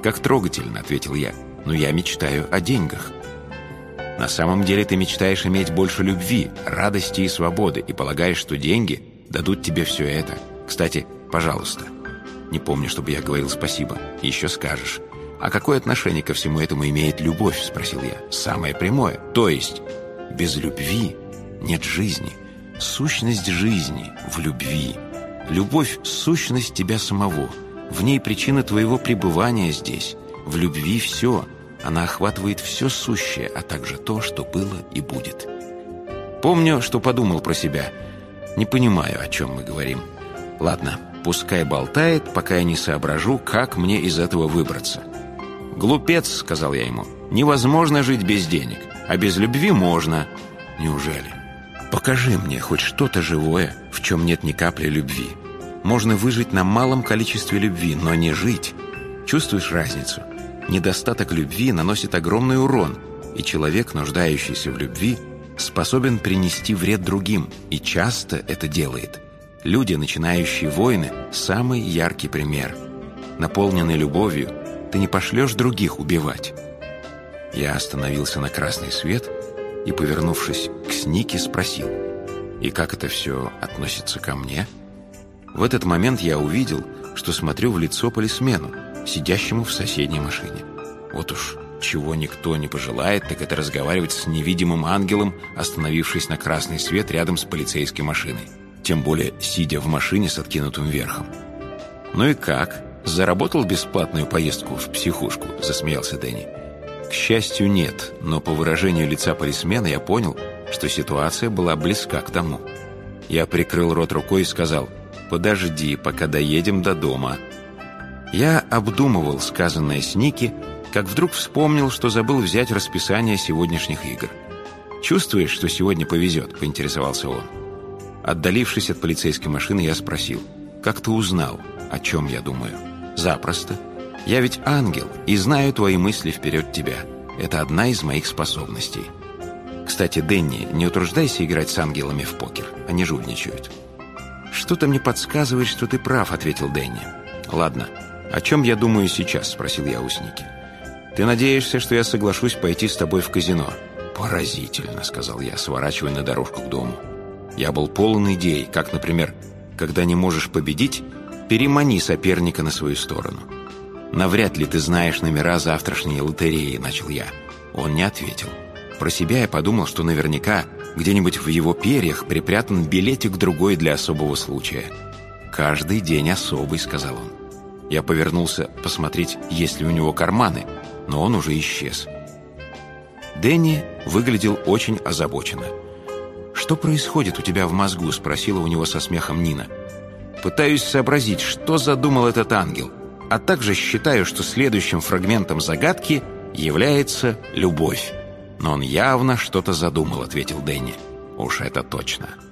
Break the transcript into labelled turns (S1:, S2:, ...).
S1: «Как трогательно», — ответил я. «Но я мечтаю о деньгах». «На самом деле ты мечтаешь иметь больше любви, радости и свободы, и полагаешь, что деньги дадут тебе все это. Кстати, пожалуйста». «Не помню, чтобы я говорил спасибо. Еще скажешь». «А какое отношение ко всему этому имеет любовь?» — спросил я. «Самое прямое. То есть без любви нет жизни. Сущность жизни в любви. Любовь — сущность тебя самого. В ней причина твоего пребывания здесь. В любви все. Она охватывает все сущее, а также то, что было и будет». Помню, что подумал про себя. Не понимаю, о чем мы говорим. Ладно, пускай болтает, пока я не соображу, как мне из этого выбраться. «Глупец», — сказал я ему, — «невозможно жить без денег, а без любви можно». «Неужели? Покажи мне хоть что-то живое, в чем нет ни капли любви. Можно выжить на малом количестве любви, но не жить. Чувствуешь разницу? Недостаток любви наносит огромный урон, и человек, нуждающийся в любви, способен принести вред другим, и часто это делает. Люди, начинающие войны, самый яркий пример. Наполненный любовью, ты не пошлешь других убивать». Я остановился на красный свет и, повернувшись к Снике, спросил: «И как это все относится ко мне?» В этот момент я увидел, что смотрю в лицо полисмену, сидящему в соседней машине. Вот уж чего никто не пожелает, так это разговаривать с невидимым ангелом, остановившись на красный свет рядом с полицейской машиной. Тем более, сидя в машине с откинутым верхом. «Ну и как? Заработал бесплатную поездку в психушку?» – засмеялся Дэнни. К счастью, нет, но по выражению лица полисмена я понял, что ситуация была близка к тому. Я прикрыл рот рукой и сказал: «Подожди, пока доедем до дома». Я обдумывал сказанное Сники, как вдруг вспомнил, что забыл взять расписание сегодняшних игр. «Чувствуешь, что сегодня повезет?» – поинтересовался он. Отдалившись от полицейской машины, я спросил: «Как ты узнал, о чем я думаю?» «Запросто. Я ведь ангел и знаю твои мысли вперед тебя. Это одна из моих способностей. Кстати, Дэнни, не утруждайся играть с ангелами в покер. Они жульничают». «Что-то мне подсказывает, что ты прав», — ответил Дэнни. «Ладно, о чем я думаю сейчас?» — спросил я у Сники. «Ты надеешься, что я соглашусь пойти с тобой в казино?» «Поразительно», — сказал я, сворачивая на дорожку к дому. Я был полон идей, как, например, когда не можешь победить, перемани соперника на свою сторону. «Навряд ли ты знаешь номера завтрашней лотереи», — начал я. Он не ответил. Про себя я подумал, что наверняка где-нибудь в его перьях припрятан билетик другой для особого случая. «Каждый день особый», — сказал он. Я повернулся посмотреть, есть ли у него карманы, но он уже исчез. Дэнни выглядел очень озабоченно. «Что происходит у тебя в мозгу?» — спросила у него со смехом Нина. «Пытаюсь сообразить, что задумал этот ангел, а также считаю, что следующим фрагментом загадки является любовь». «Но он явно что-то задумал», — ответил Дэнни. «Уж это точно».